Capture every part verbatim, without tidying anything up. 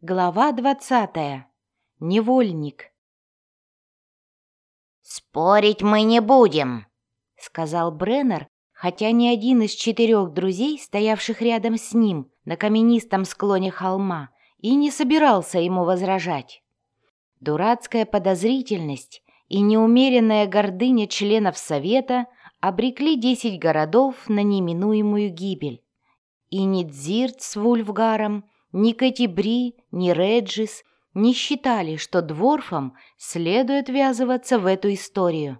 Глава двадцатая. Невольник. «Спорить мы не будем», — сказал Бреннер, хотя ни один из четырех друзей, стоявших рядом с ним на каменистом склоне холма, и не собирался ему возражать. Дурацкая подозрительность и неумеренная гордыня членов Совета обрекли десять городов на неминуемую гибель. И ни Дзирт с Вульфгаром, ни Кэтибри, ни Реджис не считали, что дворфам следует ввязываться в эту историю.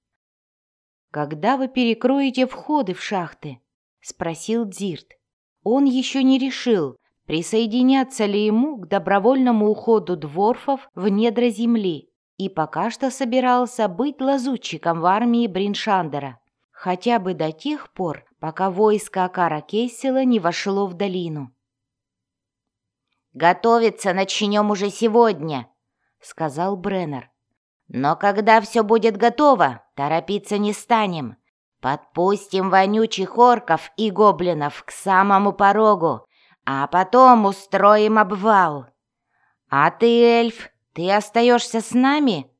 «Когда вы перекроете входы в шахты?» — спросил Дзирт. Он еще не решил, присоединяться ли ему к добровольному уходу дворфов в недра земли, и пока что собирался быть лазутчиком в армии Бриншандера, хотя бы до тех пор, пока войско Акара Кессела не вошло в долину. «Готовиться начнем уже сегодня», — сказал Бреннер. «Но когда все будет готово, торопиться не станем. Подпустим вонючих орков и гоблинов к самому порогу, а потом устроим обвал. А ты, эльф, ты остаешься с нами?»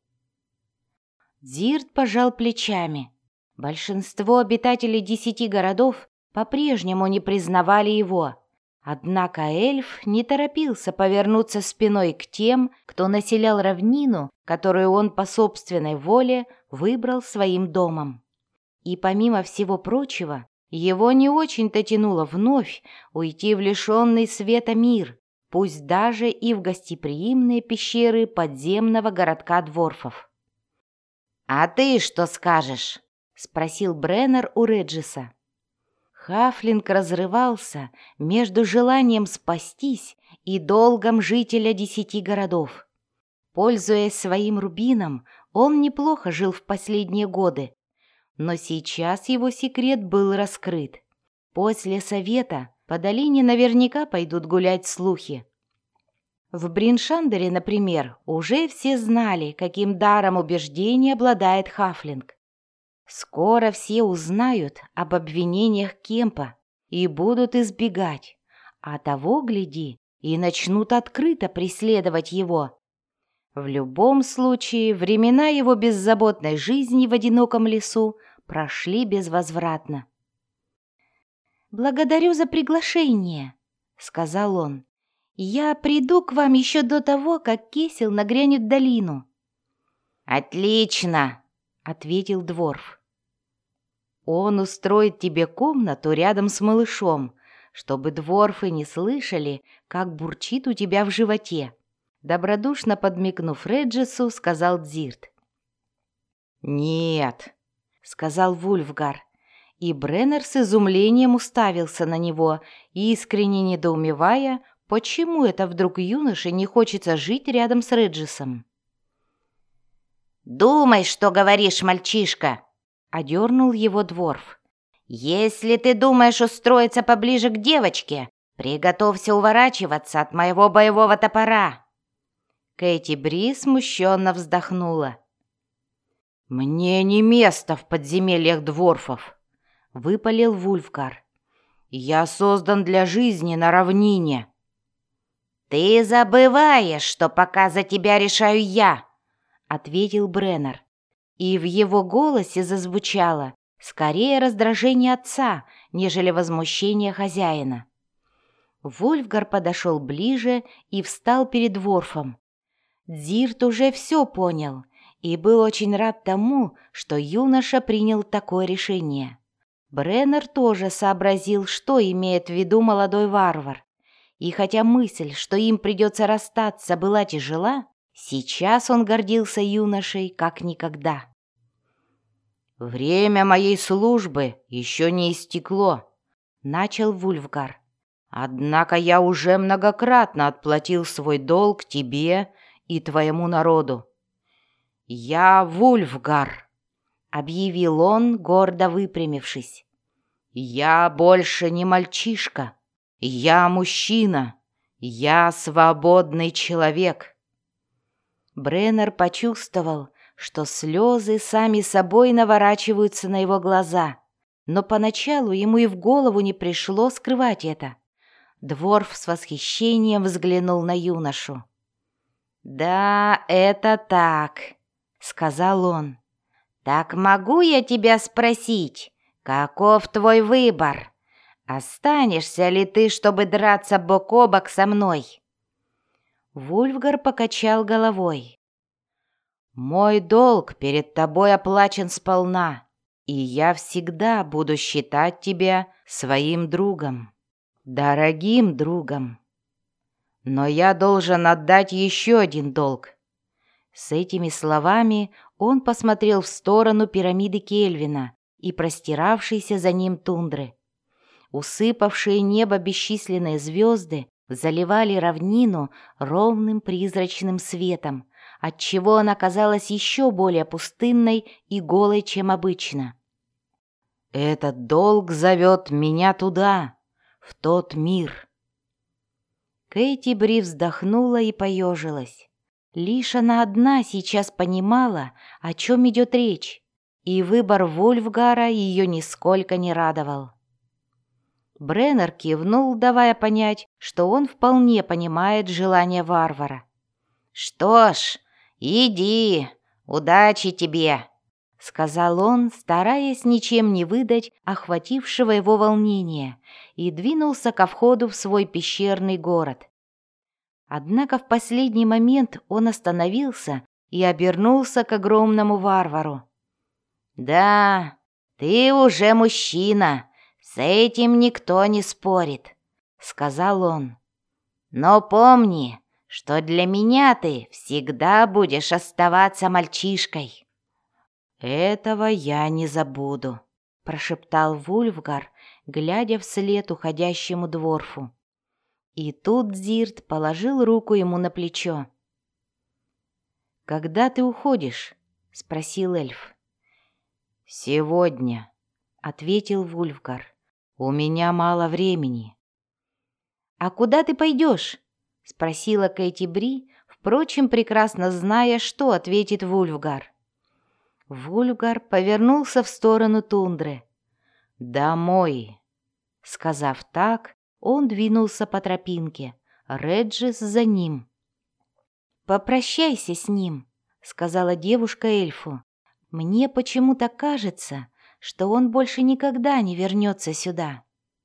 Дзирт пожал плечами. Большинство обитателей десяти городов по-прежнему не признавали его. Однако эльф не торопился повернуться спиной к тем, кто населял равнину, которую он по собственной воле выбрал своим домом. И помимо всего прочего, его не очень-то тянуло вновь уйти в лишенный света мир, пусть даже и в гостеприимные пещеры подземного городка дворфов. «А ты что скажешь?» — спросил Бреннер у Реджиса. Хафлинг разрывался между желанием спастись и долгом жителя десяти городов. Пользуясь своим рубином, он неплохо жил в последние годы, но сейчас его секрет был раскрыт. После совета по долине наверняка пойдут гулять слухи. В Бриншандере, например, уже все знали, каким даром убеждения обладает Хафлинг. Скоро все узнают об обвинениях Кемпа и будут избегать, а того, гляди, и начнут открыто преследовать его. В любом случае, времена его беззаботной жизни в одиноком лесу прошли безвозвратно. «Благодарю за приглашение», — сказал он. «Я приду к вам еще до того, как Кесел нагрянет в долину». «Отлично», — ответил дворф. «Он устроит тебе комнату рядом с малышом, чтобы дворфы не слышали, как бурчит у тебя в животе», добродушно подмигнув Реджису, сказал Дзирт. «Нет», — сказал Вульфгар, и Бреннер с изумлением уставился на него, искренне недоумевая, почему это вдруг юноше не хочется жить рядом с Реджисом. «Думай, что говоришь, мальчишка», — одернул его дворф. «Если ты думаешь устроиться поближе к девочке, приготовься уворачиваться от моего боевого топора». Кэтибри смущенно вздохнула. «Мне не место в подземельях дворфов», — выпалил Вульфгар. «Я создан для жизни на равнине». «Ты забываешь, что пока за тебя решаю я», — ответил Бреннер. И в его голосе зазвучало скорее раздражение отца, нежели возмущение хозяина. Вульфгар подошел ближе и встал перед дворфом. Дзирт уже все понял и был очень рад тому, что юноша принял такое решение. Бреннер тоже сообразил, что имеет в виду молодой варвар. И хотя мысль, что им придется расстаться, была тяжела, сейчас он гордился юношей как никогда. «Время моей службы еще не истекло», — начал Вульфгар. «Однако я уже многократно отплатил свой долг тебе и твоему народу. Я Вульфгар», — объявил он, гордо выпрямившись. «Я больше не мальчишка. Я мужчина. Я свободный человек». Бреннер почувствовал, что слезы сами собой наворачиваются на его глаза, но поначалу ему и в голову не пришло скрывать это. Дворф с восхищением взглянул на юношу. «Да, это так», — сказал он. «Так могу я тебя спросить, каков твой выбор? Останешься ли ты, чтобы драться бок о бок со мной?» Вульфгар покачал головой. «Мой долг перед тобой оплачен сполна, и я всегда буду считать тебя своим другом, дорогим другом. Но я должен отдать еще один долг». С этими словами он посмотрел в сторону пирамиды Кельвина и простиравшейся за ним тундры. Усыпавшие небо бесчисленные звезды заливали равнину ровным призрачным светом, отчего она казалась еще более пустынной и голой, чем обычно. «Этот долг зовет меня туда, в тот мир». Кэти Бри вздохнула и поежилась. Лишь она одна сейчас понимала, о чем идет речь, и выбор Вульфгара ее нисколько не радовал. Бреннер кивнул, давая понять, что он вполне понимает желание варвара. «Что ж, иди, удачи тебе», — сказал он, стараясь ничем не выдать охватившего его волнения, и двинулся ко входу в свой пещерный город. Однако в последний момент он остановился и обернулся к огромному варвару. «Да, ты уже мужчина, с этим никто не спорит», — сказал он. «Но помни, что для меня ты всегда будешь оставаться мальчишкой». «Этого я не забуду», — прошептал Вульфгар, глядя вслед уходящему дворфу. И тут Дзирт положил руку ему на плечо. «Когда ты уходишь?» — спросил эльф. «Сегодня», — ответил Вульфгар. «У меня мало времени». «А куда ты пойдешь?» — спросила Кэти Бри, впрочем, прекрасно зная, что ответит Вульфгар. Вульфгар повернулся в сторону тундры. «Домой!» Сказав так, он двинулся по тропинке, Реджис за ним. «Попрощайся с ним», — сказала девушка эльфу. «Мне почему-то кажется, что он больше никогда не вернется сюда».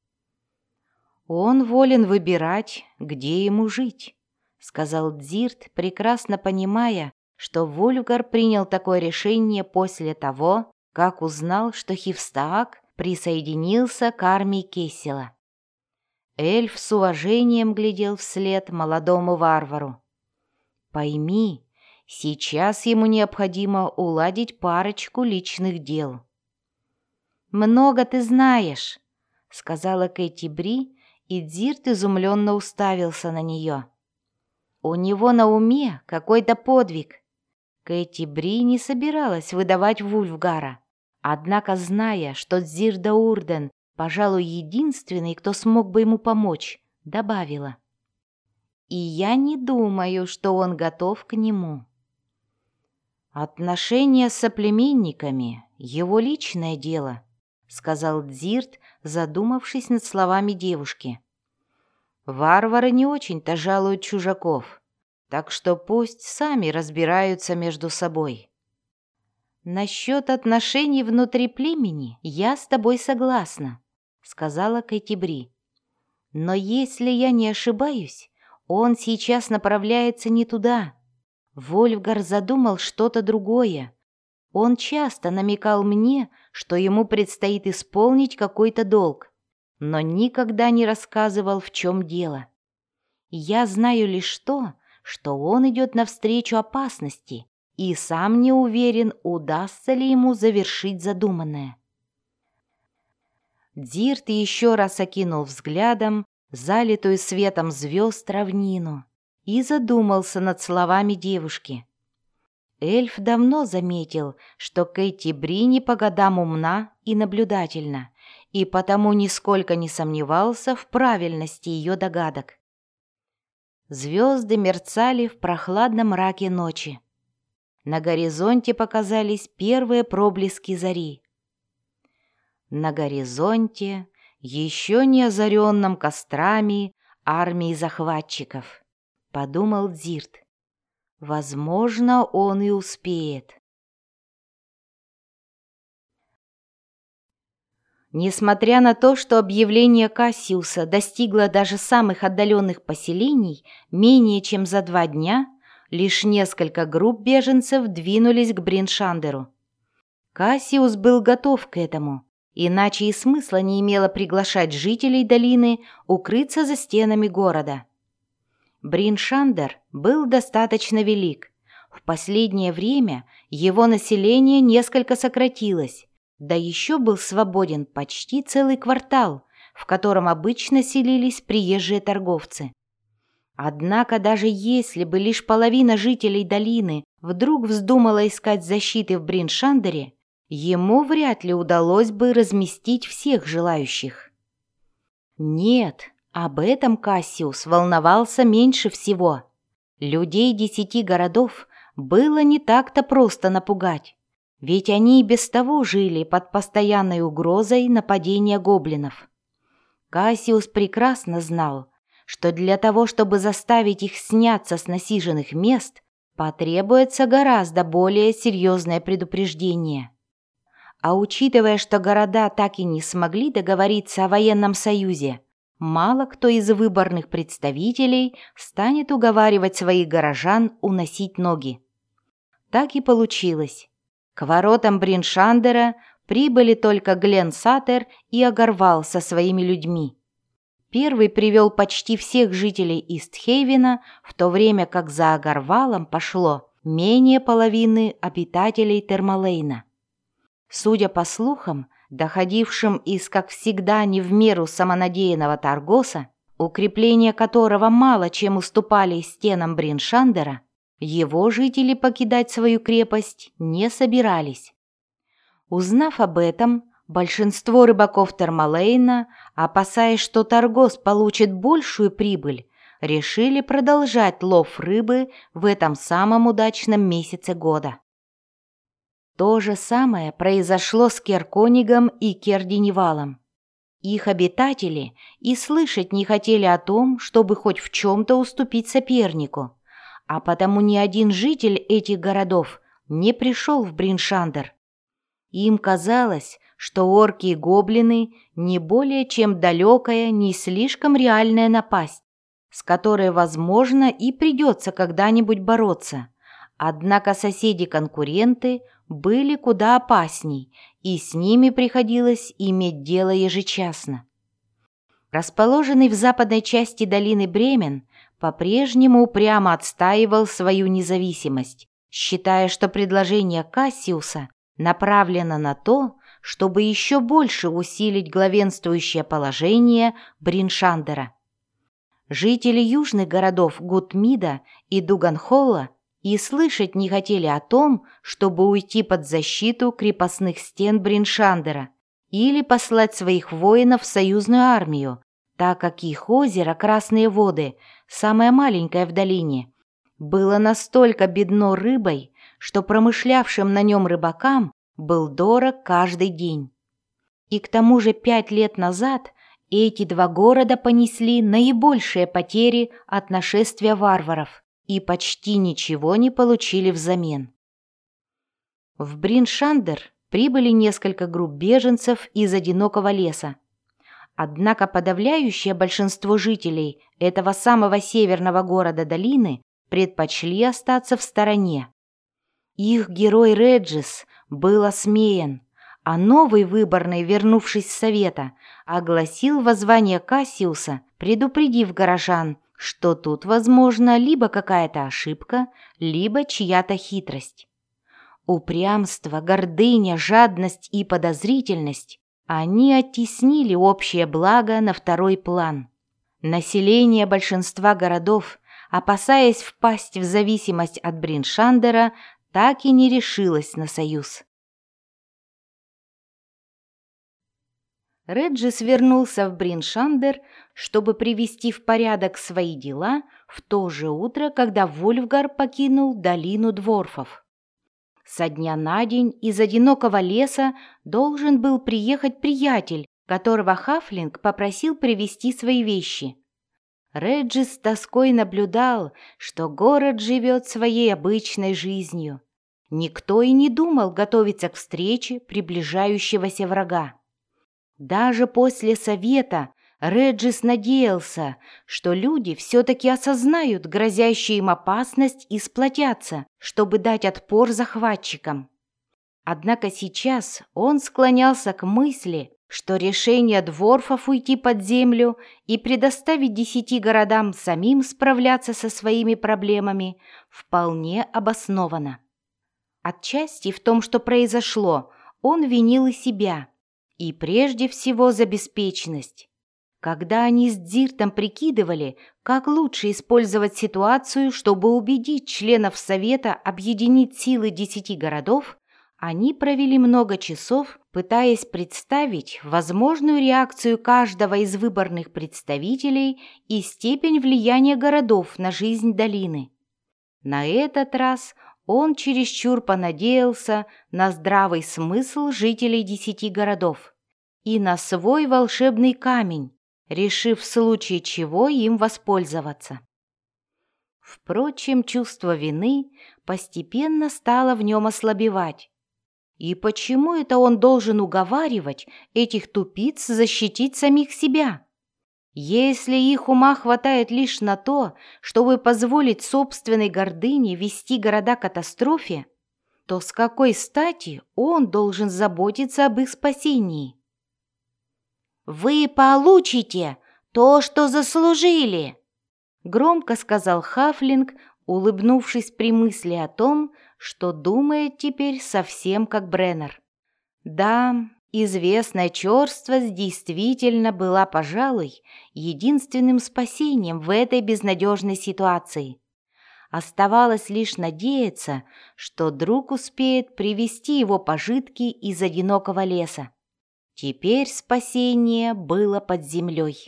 «Он волен выбирать, где ему жить», — сказал Дзирт, прекрасно понимая, что Вульфгар принял такое решение после того, как узнал, что Хивстаак присоединился к армии Кессела. Эльф с уважением глядел вслед молодому варвару. «Пойми, сейчас ему необходимо уладить парочку личных дел». «Много ты знаешь», — сказала Кэти Бри, и Дзирт изумленно уставился на нее. «У него на уме какой-то подвиг». Кэти Бри не собиралась выдавать Вульфгара, однако, зная, что Дзирт Урден, пожалуй, единственный, кто смог бы ему помочь, добавила: «И я не думаю, что он готов к нему». «Отношения с соплеменниками — его личное дело», — сказал Дзирт, задумавшись над словами девушки. «Варвары не очень-то жалуют чужаков, так что пусть сами разбираются между собой». «Насчет отношений внутри племени я с тобой согласна», — сказала Кэти Бри. «Но если я не ошибаюсь, он сейчас направляется не туда. Вольфгар задумал что-то другое. Он часто намекал мне, что ему предстоит исполнить какой-то долг, но никогда не рассказывал, в чем дело. Я знаю лишь то, что он идет навстречу опасности, и сам не уверен, удастся ли ему завершить задуманное». Дзирт еще раз окинул взглядом залитую светом звезд равнину и задумался над словами девушки. Эльф давно заметил, что Кэти Бри не по годам умна и наблюдательна, и потому нисколько не сомневался в правильности ее догадок. Звезды мерцали в прохладном мраке ночи. На горизонте показались первые проблески зари. На горизонте, еще не озаренном кострами, армии захватчиков, подумал Дзирт. Возможно, он и успеет. Несмотря на то, что объявление Кассиуса достигло даже самых отдаленных поселений менее чем за два дня, лишь несколько групп беженцев двинулись к Бриншандеру. Кассиус был готов к этому, иначе и смысла не имело приглашать жителей долины укрыться за стенами города. Бриншандер был достаточно велик. В последнее время его население несколько сократилось, да еще был свободен почти целый квартал, в котором обычно селились приезжие торговцы. Однако даже если бы лишь половина жителей долины вдруг вздумала искать защиты в Бриншандере, ему вряд ли удалось бы разместить всех желающих. Нет, об этом Кассиус волновался меньше всего. Людей десяти городов было не так-то просто напугать, ведь они и без того жили под постоянной угрозой нападения гоблинов. Кассиус прекрасно знал, что для того, чтобы заставить их сняться с насиженных мест, потребуется гораздо более серьезное предупреждение. А учитывая, что города так и не смогли договориться о военном союзе, мало кто из выборных представителей станет уговаривать своих горожан уносить ноги. Так и получилось. К воротам Бриншандера прибыли только Глен Сатер и Агарвал со своими людьми. Первый привел почти всех жителей Истхейвена, в то время как за Агарвалом пошло менее половины обитателей Термалейна. Судя по слухам, доходившим из, как всегда, не в меру самонадеянного Таргоса, укрепления которого мало чем уступали стенам Бриншандера, его жители покидать свою крепость не собирались. Узнав об этом, большинство рыбаков Термалейна, опасаясь, что Таргос получит большую прибыль, решили продолжать лов рыбы в этом самом удачном месяце года. То же самое произошло с Керконигом и Кердиневалом. Их обитатели и слышать не хотели о том, чтобы хоть в чем-то уступить сопернику, а потому ни один житель этих городов не пришел в Бриншандер. Им казалось, что орки и гоблины не более чем далекая, не слишком реальная напасть, с которой, возможно, и придется когда-нибудь бороться. Однако соседи-конкуренты были куда опасней, и с ними приходилось иметь дело ежечасно. Расположенный в западной части долины Бремен по-прежнему упрямо отстаивал свою независимость, считая, что предложение Кассиуса направлено на то, чтобы еще больше усилить главенствующее положение Бриншандера. Жители южных городов Гутмида и Дуганхолла и слышать не хотели о том, чтобы уйти под защиту крепостных стен Бриншандера или послать своих воинов в союзную армию, так как их озеро Красные воды, самое маленькое в долине, было настолько бедно рыбой, что промышлявшим на нем рыбакам был дорог каждый день. И к тому же пять лет назад эти два города понесли наибольшие потери от нашествия варваров и почти ничего не получили взамен. В Бриншандер прибыли несколько групп беженцев из одинокого леса. Однако подавляющее большинство жителей этого самого северного города долины предпочли остаться в стороне. Их герой Реджис был осмеян, а новый выборный, вернувшись с совета, огласил воззвание Кассиуса, предупредив горожан, что тут возможна либо какая-то ошибка, либо чья-то хитрость. Упрямство, гордыня, жадность и подозрительность они оттеснили общее благо на второй план. Население большинства городов, опасаясь впасть в зависимость от Бриншандера, так и не решилось на союз. Реджис вернулся в Бриншандер, чтобы привести в порядок свои дела в то же утро, когда Вульфгар покинул долину дворфов. Со дня на день из одинокого леса должен был приехать приятель, которого Хафлинг попросил привезти свои вещи. Реджи с тоской наблюдал, что город живет своей обычной жизнью. Никто и не думал готовиться к встрече приближающегося врага. Даже после совета Реджис надеялся, что люди все-таки осознают грозящую им опасность и сплотятся, чтобы дать отпор захватчикам. Однако сейчас он склонялся к мысли, что решение дворфов уйти под землю и предоставить десяти городам самим справляться со своими проблемами вполне обосновано. Отчасти в том, что произошло, он винил и себя, и прежде всего за беспечность. Когда они с Дзиртом прикидывали, как лучше использовать ситуацию, чтобы убедить членов Совета объединить силы десяти городов, они провели много часов, пытаясь представить возможную реакцию каждого из выборных представителей и степень влияния городов на жизнь долины. На этот раз он чересчур понадеялся на здравый смысл жителей десяти городов и на свой волшебный камень, решив в случае чего им воспользоваться. Впрочем, чувство вины постепенно стало в нем ослабевать. И почему это он должен уговаривать этих тупиц защитить самих себя? Если их ума хватает лишь на то, чтобы позволить собственной гордыне вести города к катастрофе, то с какой стати он должен заботиться об их спасении? «Вы получите то, что заслужили», — громко сказал Хафлинг, улыбнувшись при мысли о том, что думает теперь совсем как Бреннер. Да, известная черствость действительно была, пожалуй, единственным спасением в этой безнадежной ситуации. Оставалось лишь надеяться, что друг успеет привести его пожитки из одинокого леса. Теперь спасение было под землей.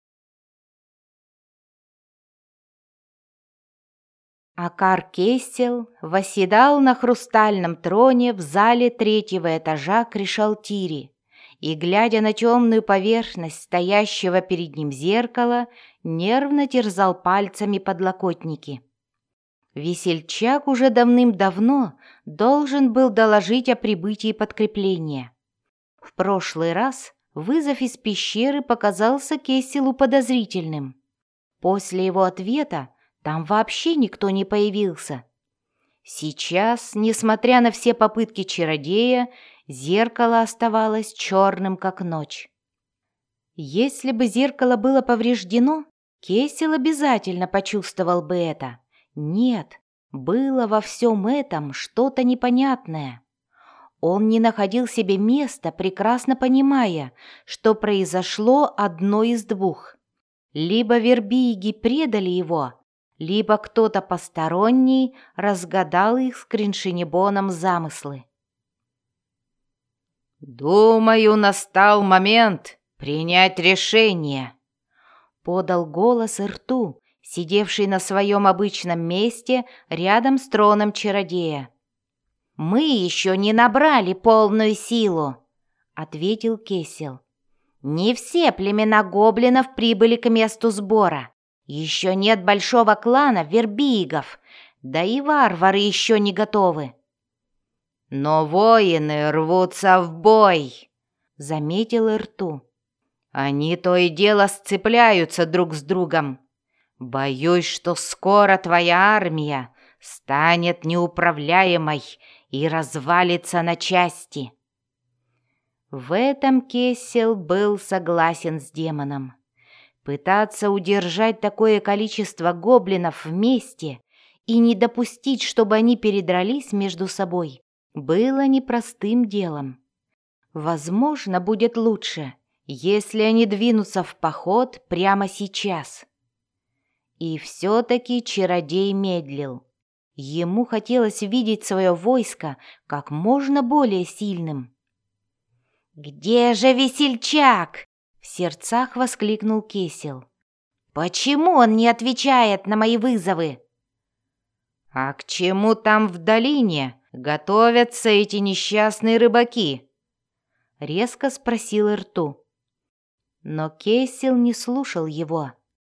Акар Кессел восседал на хрустальном троне в зале третьего этажа Кришалтири и, глядя на темную поверхность стоящего перед ним зеркала, нервно терзал пальцами подлокотники. Весельчак уже давным-давно должен был доложить о прибытии подкрепления. В прошлый раз вызов из пещеры показался Кесселу подозрительным. После его ответа там вообще никто не появился. Сейчас, несмотря на все попытки чародея, зеркало оставалось черным, как ночь. Если бы зеркало было повреждено, Кессел обязательно почувствовал бы это. Нет, было во всем этом что-то непонятное. Он не находил себе места, прекрасно понимая, что произошло одно из двух. Либо вербиги предали его, либо кто-то посторонний разгадал их с Криншинебоном замыслы. «Думаю, настал момент принять решение», — подал голос Ирту, сидевший на своем обычном месте рядом с троном чародея. «Мы еще не набрали полную силу», — ответил Кессел. «Не все племена гоблинов прибыли к месту сбора. Еще нет большого клана вербигов, да и варвары еще не готовы». «Но воины рвутся в бой», — заметил Ирту. «Они то и дело сцепляются друг с другом. Боюсь, что скоро твоя армия станет неуправляемой и развалится на части». В этом Кессел был согласен с демоном. Пытаться удержать такое количество гоблинов вместе и не допустить, чтобы они передрались между собой, было непростым делом. Возможно, будет лучше, если они двинутся в поход прямо сейчас. И все-таки чародей медлил. Ему хотелось видеть свое войско как можно более сильным. «Где же весельчак?» — в сердцах воскликнул Кессел. «Почему он не отвечает на мои вызовы?» «А к чему там в долине готовятся эти несчастные рыбаки?» — резко спросил Ирту. Но Кессел не слушал его.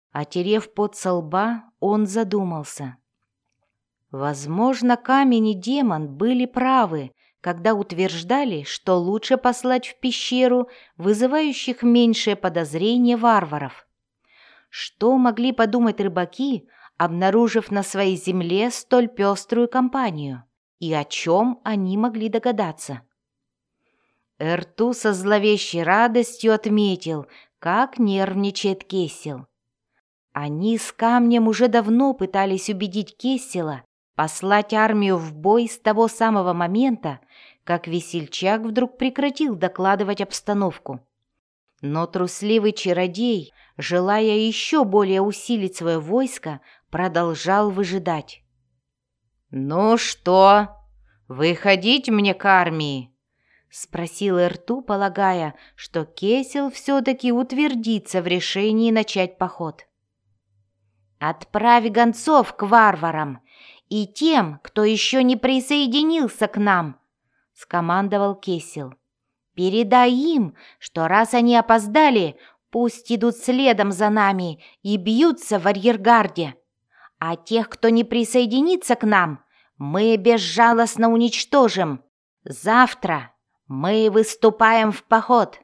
Отерев пот со лба, он задумался. Возможно, камень и демон были правы, когда утверждали, что лучше послать в пещеру вызывающих меньшее подозрение варваров. Что могли подумать рыбаки, обнаружив на своей земле столь пеструю компанию, и о чем они могли догадаться? Эрту со зловещей радостью отметил, как нервничает Кессел. Они с камнем уже давно пытались убедить Кессела послать армию в бой с того самого момента, как весельчак вдруг прекратил докладывать обстановку. Но трусливый чародей, желая еще более усилить свое войско, продолжал выжидать. «Ну что, выходить мне к армии?» — спросил Эрту, полагая, что Кесел все-таки утвердится в решении начать поход. «Отправь гонцов к варварам и тем, кто еще не присоединился к нам», — скомандовал Кесел. «Передай им, что раз они опоздали, пусть идут следом за нами и бьются в арьергарде. А тех, кто не присоединится к нам, мы безжалостно уничтожим. Завтра мы выступаем в поход».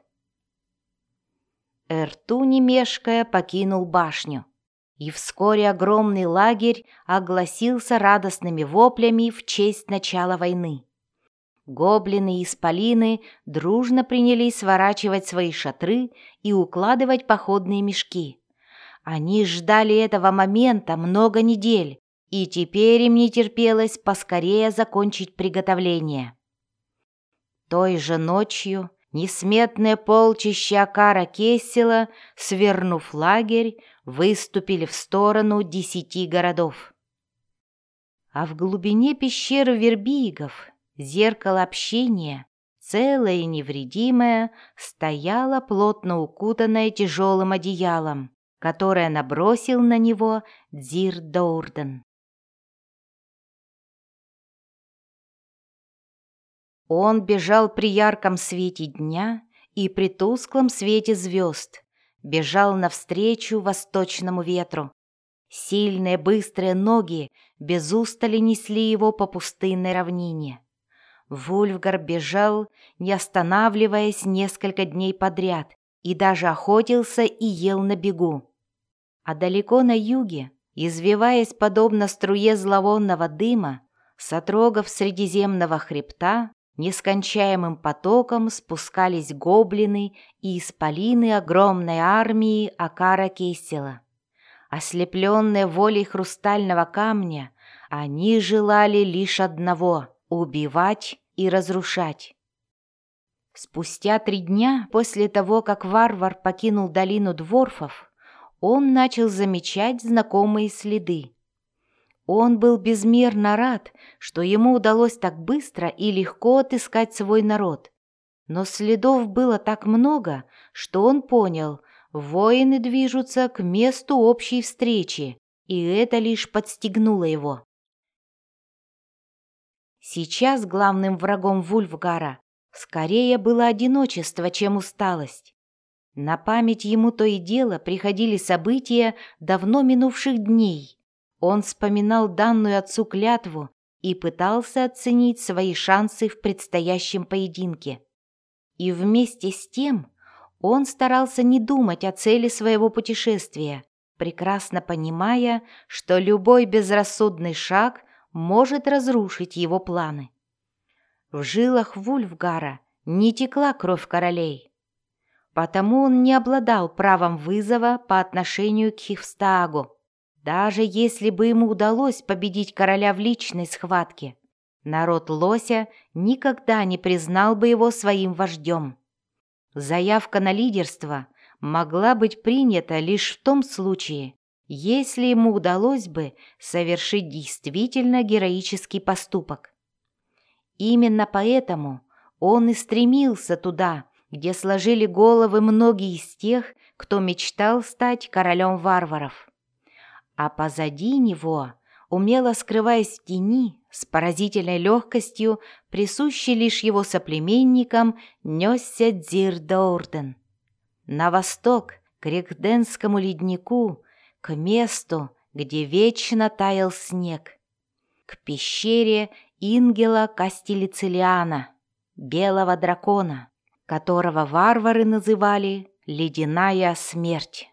Эрту, не мешкая, покинул башню, и вскоре огромный лагерь огласился радостными воплями в честь начала войны. Гоблины и исполины дружно принялись сворачивать свои шатры и укладывать походные мешки. Они ждали этого момента много недель, и теперь им не терпелось поскорее закончить приготовление. Той же ночью несметное полчище Акара Кессела, свернув лагерь, выступили в сторону десяти городов. А в глубине пещеры вербигов, зеркало общения, целое и невредимое, стояло плотно укутанное тяжелым одеялом, которое набросил на него Дзир Доурден. Он бежал при ярком свете дня и при тусклом свете звезд, бежал навстречу восточному ветру. Сильные быстрые ноги без устали несли его по пустынной равнине. Вульфгар бежал, не останавливаясь несколько дней подряд, и даже охотился и ел на бегу. А далеко на юге, извиваясь подобно струе зловонного дыма, с отрогов Средиземного хребта нескончаемым потоком спускались гоблины и исполины огромной армии Акара Кессела. Ослепленные волей хрустального камня, они желали лишь одного — убивать и разрушать. Спустя три дня после того, как варвар покинул долину дворфов, он начал замечать знакомые следы. Он был безмерно рад, что ему удалось так быстро и легко отыскать свой народ. Но следов было так много, что он понял, воины движутся к месту общей встречи, и это лишь подстегнуло его. Сейчас главным врагом Вульфгара скорее было одиночество, чем усталость. На память ему то и дело приходили события давно минувших дней. Он вспоминал данную отцу клятву и пытался оценить свои шансы в предстоящем поединке. И вместе с тем он старался не думать о цели своего путешествия, прекрасно понимая, что любой безрассудный шаг может разрушить его планы. В жилах Вульфгара не текла кровь королей, потому он не обладал правом вызова по отношению к Хифстаагу. Даже если бы ему удалось победить короля в личной схватке, народ Лося никогда не признал бы его своим вождем. Заявка на лидерство могла быть принята лишь в том случае, если ему удалось бы совершить действительно героический поступок. Именно поэтому он и стремился туда, где сложили головы многие из тех, кто мечтал стать королем варваров. А позади него, умело скрываясь в тени, с поразительной легкостью, присущей лишь его соплеменникам, несся Дзир Доурден. На восток, к Рекденскому леднику, к месту, где вечно таял снег, к пещере Ингела Кастилицилиана, белого дракона, которого варвары называли «Ледяная смерть».